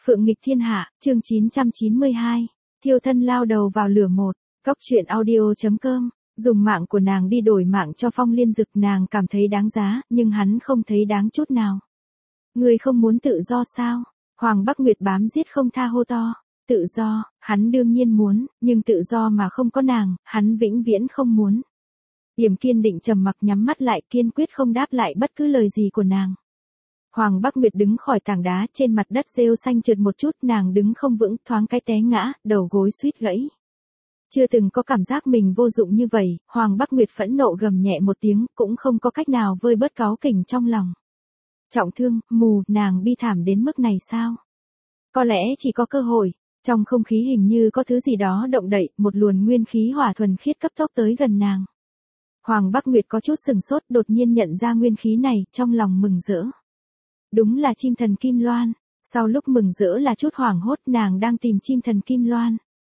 Phượng nghịch thiên hạ, chương 992. Thiêu thân lao đầu vào lửa một. Cóc truyện audio.com. Dùng mạng của nàng đi đổi mạng cho Phong Liên Dực, nàng cảm thấy đáng giá, nhưng hắn không thấy đáng chút nào. Ngươi không muốn tự do sao? Hoàng Bắc Nguyệt bám giết không tha hô to. Tự do, hắn đương nhiên muốn, nhưng tự do mà không có nàng, hắn vĩnh viễn không muốn. Điểm kiên định trầm mặc nhắm mắt lại, kiên quyết không đáp lại bất cứ lời gì của nàng. Hoàng Bắc Nguyệt đứng khỏi tảng đá, trên mặt đất rêu xanh trượt một chút, nàng đứng không vững, thoáng cái té ngã, đầu gối suýt gãy. Chưa từng có cảm giác mình vô dụng như vậy, Hoàng Bắc Nguyệt phẫn nộ gầm nhẹ một tiếng, cũng không có cách nào vơi bớt cáu kỉnh trong lòng. Trọng thương, mù, nàng bi thảm đến mức này sao? Có lẽ chỉ có cơ hội. Trong không khí hình như có thứ gì đó động đậy, một luồng nguyên khí hỏa thuần khiết cấp tốc tới gần nàng. Hoàng Bắc Nguyệt có chút sừng sốt, đột nhiên nhận ra nguyên khí này, trong lòng mừng rỡ. Đúng là chim thần Kim Loan. Sau lúc mừng rỡ là chút hoảng hốt, nàng đang tìm chim thần Kim Loan.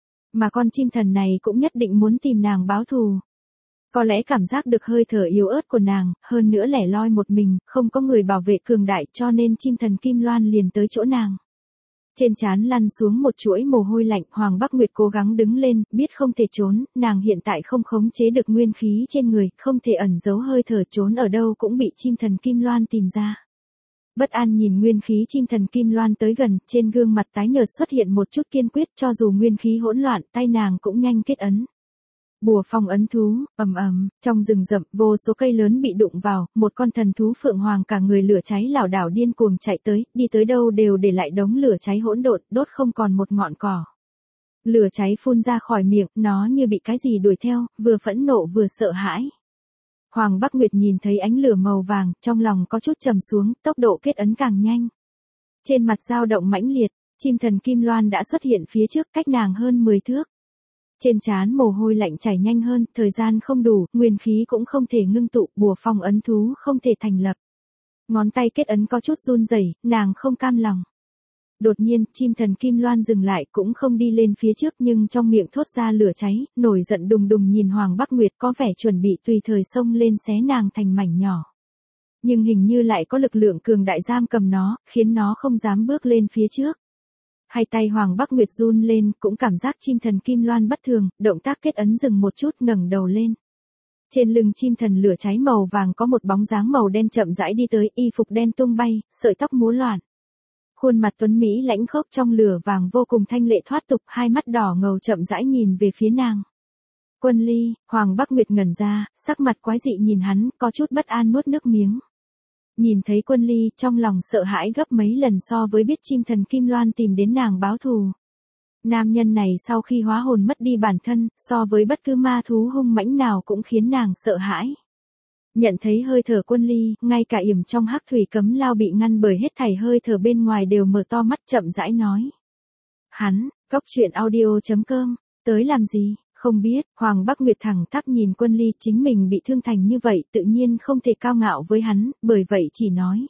Mà con chim thần này cũng nhất định muốn tìm nàng báo thù. Có lẽ cảm giác được hơi thở yếu ớt của nàng, hơn nữa lẻ loi một mình, không có người bảo vệ cường đại, cho nên chim thần Kim Loan liền tới chỗ nàng. Trên trán lăn xuống một chuỗi mồ hôi lạnh, Hoàng Bắc Nguyệt cố gắng đứng lên, biết không thể trốn, nàng hiện tại không khống chế được nguyên khí trên người, không thể ẩn giấu hơi thở, trốn ở đâu cũng bị chim thần Kim Loan tìm ra. Bất an nhìn nguyên khí chim thần Kim Loan tới gần, trên gương mặt tái nhợt xuất hiện một chút kiên quyết, cho dù nguyên khí hỗn loạn, tay nàng cũng nhanh kết ấn. Bùa phong ấn thú, ầm ầm, trong rừng rậm, vô số cây lớn bị đụng vào, một con thần thú phượng hoàng cả người lửa cháy lảo đảo điên cuồng chạy tới, đi tới đâu đều để lại đống lửa cháy hỗn độn, đốt không còn một ngọn cỏ. Lửa cháy phun ra khỏi miệng, nó như bị cái gì đuổi theo, vừa phẫn nộ vừa sợ hãi. Hoàng Bắc Nguyệt nhìn thấy ánh lửa màu vàng, trong lòng có chút trầm xuống, tốc độ kết ấn càng nhanh. Trên mặt dao động mãnh liệt, chim thần Kim Loan đã xuất hiện phía trước, cách nàng hơn 10 thước. Trên trán mồ hôi lạnh chảy nhanh hơn, thời gian không đủ, nguyên khí cũng không thể ngưng tụ, bùa phong ấn thú không thể thành lập. Ngón tay kết ấn có chút run rẩy, nàng không cam lòng. Đột nhiên, chim thần Kim Loan dừng lại, cũng không đi lên phía trước, nhưng trong miệng thốt ra lửa cháy, nổi giận đùng đùng nhìn Hoàng Bắc Nguyệt, có vẻ chuẩn bị tùy thời xông lên xé nàng thành mảnh nhỏ. Nhưng hình như lại có lực lượng cường đại giam cầm nó, khiến nó không dám bước lên phía trước. Hai tay Hoàng Bắc Nguyệt run lên, cũng cảm giác chim thần Kim Loan bất thường, động tác kết ấn dừng một chút, ngẩng đầu lên. Trên lưng chim thần lửa cháy màu vàng có một bóng dáng màu đen chậm rãi đi tới, y phục đen tung bay, sợi tóc múa loạn. Khuôn mặt tuấn mỹ lãnh khốc trong lửa vàng vô cùng thanh lệ thoát tục, hai mắt đỏ ngầu chậm rãi nhìn về phía nàng. Quân Ly, Hoàng Bắc Nguyệt ngẩn ra, sắc mặt quái dị nhìn hắn, có chút bất an nuốt nước miếng. Nhìn thấy Quân Ly, trong lòng sợ hãi gấp mấy lần so với biết chim thần Kim Loan tìm đến nàng báo thù. Nam nhân này sau khi hóa hồn mất đi bản thân, so với bất cứ ma thú hung mãnh nào cũng khiến nàng sợ hãi. Nhận thấy hơi thở Quân Ly, ngay cả yểm trong hắc thủy cấm lao bị ngăn bởi hết thảy hơi thở bên ngoài đều mở to mắt chậm rãi nói. Hắn, Cóc truyện audio.com, tới làm gì? Không biết, Hoàng Bắc Nguyệt thẳng tắp nhìn Quân Ly, chính mình bị thương thành như vậy, tự nhiên không thể cao ngạo với hắn, bởi vậy chỉ nói.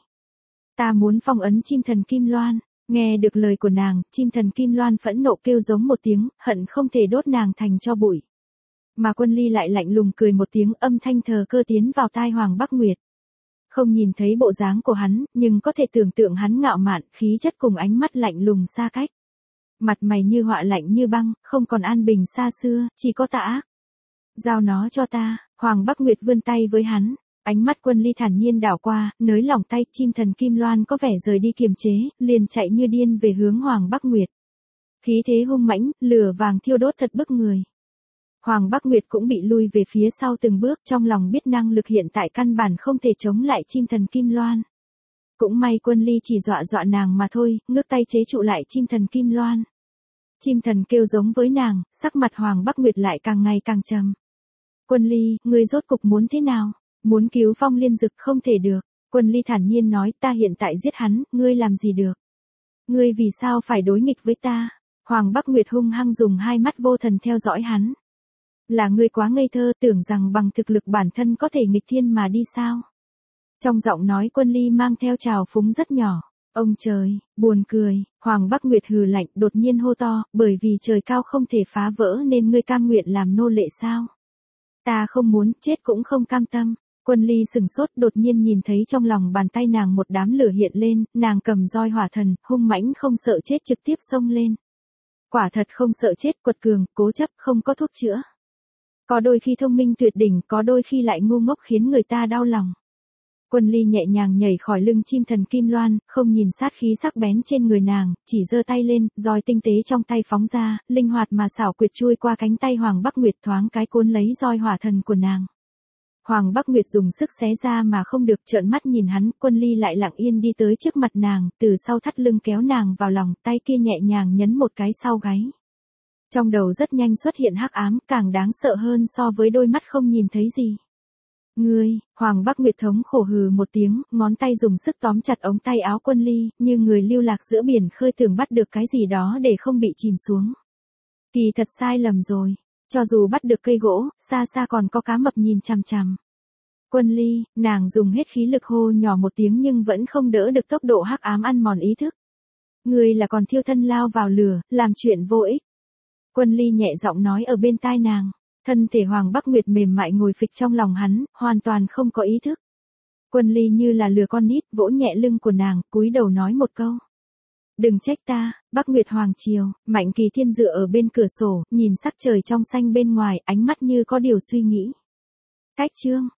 Ta muốn phong ấn chim thần Kim Loan. Nghe được lời của nàng, chim thần Kim Loan phẫn nộ kêu giống một tiếng, hận không thể đốt nàng thành tro bụi. Mà Quân Ly lại lạnh lùng cười một tiếng, âm thanh thờ cơ tiến vào tai Hoàng Bắc Nguyệt. Không nhìn thấy bộ dáng của hắn, nhưng có thể tưởng tượng hắn ngạo mạn, khí chất cùng ánh mắt lạnh lùng xa cách. Mặt mày như họa lạnh như băng, không còn an bình xa xưa, chỉ có tà ác. Giao nó cho ta, Hoàng Bắc Nguyệt vươn tay với hắn. Ánh mắt Quân Ly thản nhiên đảo qua, nới lỏng tay, chim thần Kim Loan có vẻ rời đi kiềm chế, liền chạy như điên về hướng Hoàng Bắc Nguyệt. Khí thế hung mãnh, lửa vàng thiêu đốt thật bức người. Hoàng Bắc Nguyệt cũng bị lui về phía sau từng bước, trong lòng biết năng lực hiện tại căn bản không thể chống lại chim thần Kim Loan. Cũng may Quân Ly chỉ dọa dọa nàng mà thôi, ngước tay chế trụ lại chim thần Kim Loan. Chim thần kêu giống với nàng, sắc mặt Hoàng Bắc Nguyệt lại càng ngày càng trầm. Quân Ly, ngươi rốt cục muốn thế nào? Muốn cứu Phong Liên Dực không thể được. Quân Ly thản nhiên nói, ta hiện tại giết hắn, ngươi làm gì được? Ngươi vì sao phải đối nghịch với ta? Hoàng Bắc Nguyệt hung hăng dùng hai mắt vô thần theo dõi hắn. Là ngươi quá ngây thơ, tưởng rằng bằng thực lực bản thân có thể nghịch thiên mà đi sao? Trong giọng nói Quân Ly mang theo trào phúng rất nhỏ. Ông trời, buồn cười, Hoàng Bắc Nguyệt hừ lạnh đột nhiên hô to, bởi vì trời cao không thể phá vỡ nên ngươi cam nguyện làm nô lệ sao? Ta không muốn, chết cũng không cam tâm. Quân Ly sừng sốt, đột nhiên nhìn thấy trong lòng bàn tay nàng một đám lửa hiện lên, nàng cầm roi hỏa thần, hung mãnh không sợ chết trực tiếp xông lên. Quả thật không sợ chết, quật cường, cố chấp, không có thuốc chữa. Có đôi khi thông minh tuyệt đỉnh, có đôi khi lại ngu ngốc khiến người ta đau lòng. Quân Ly nhẹ nhàng nhảy khỏi lưng chim thần kim loan, không nhìn sát khí sắc bén trên người nàng, chỉ giơ tay lên, roi tinh tế trong tay phóng ra, linh hoạt mà xảo quyệt chui qua cánh tay Hoàng Bắc Nguyệt, thoáng cái cuốn lấy roi hỏa thần của nàng. Hoàng Bắc Nguyệt dùng sức xé ra mà không được, trợn mắt nhìn hắn. Quân Ly lại lặng yên đi tới trước mặt nàng, từ sau thắt lưng kéo nàng vào lòng, tay kia nhẹ nhàng nhấn một cái sau gáy. Trong đầu rất nhanh xuất hiện hắc ám, càng đáng sợ hơn so với đôi mắt không nhìn thấy gì. Ngươi, Hoàng Bắc Nguyệt thống khổ hừ một tiếng, ngón tay dùng sức tóm chặt ống tay áo Quân Ly, như người lưu lạc giữa biển khơi tưởng bắt được cái gì đó để không bị chìm xuống. Kỳ thật sai lầm rồi, cho dù bắt được cây gỗ, xa xa còn có cá mập nhìn chằm chằm. Quân Ly, nàng dùng hết khí lực hô nhỏ một tiếng nhưng vẫn không đỡ được tốc độ hắc ám ăn mòn ý thức. Ngươi là còn thiêu thân lao vào lửa, làm chuyện vô ích. Quân Ly nhẹ giọng nói ở bên tai nàng. Thân thể Hoàng Bắc Nguyệt mềm mại ngồi phịch trong lòng hắn, hoàn toàn không có ý thức. Quân Ly như là lừa con nít, vỗ nhẹ lưng của nàng, cúi đầu nói một câu. Đừng trách ta. Bắc Nguyệt Hoàng Triều. Mạnh Kỳ Thiên dựa ở bên cửa sổ, nhìn sắc trời trong xanh bên ngoài, ánh mắt như có điều suy nghĩ. Cách chương.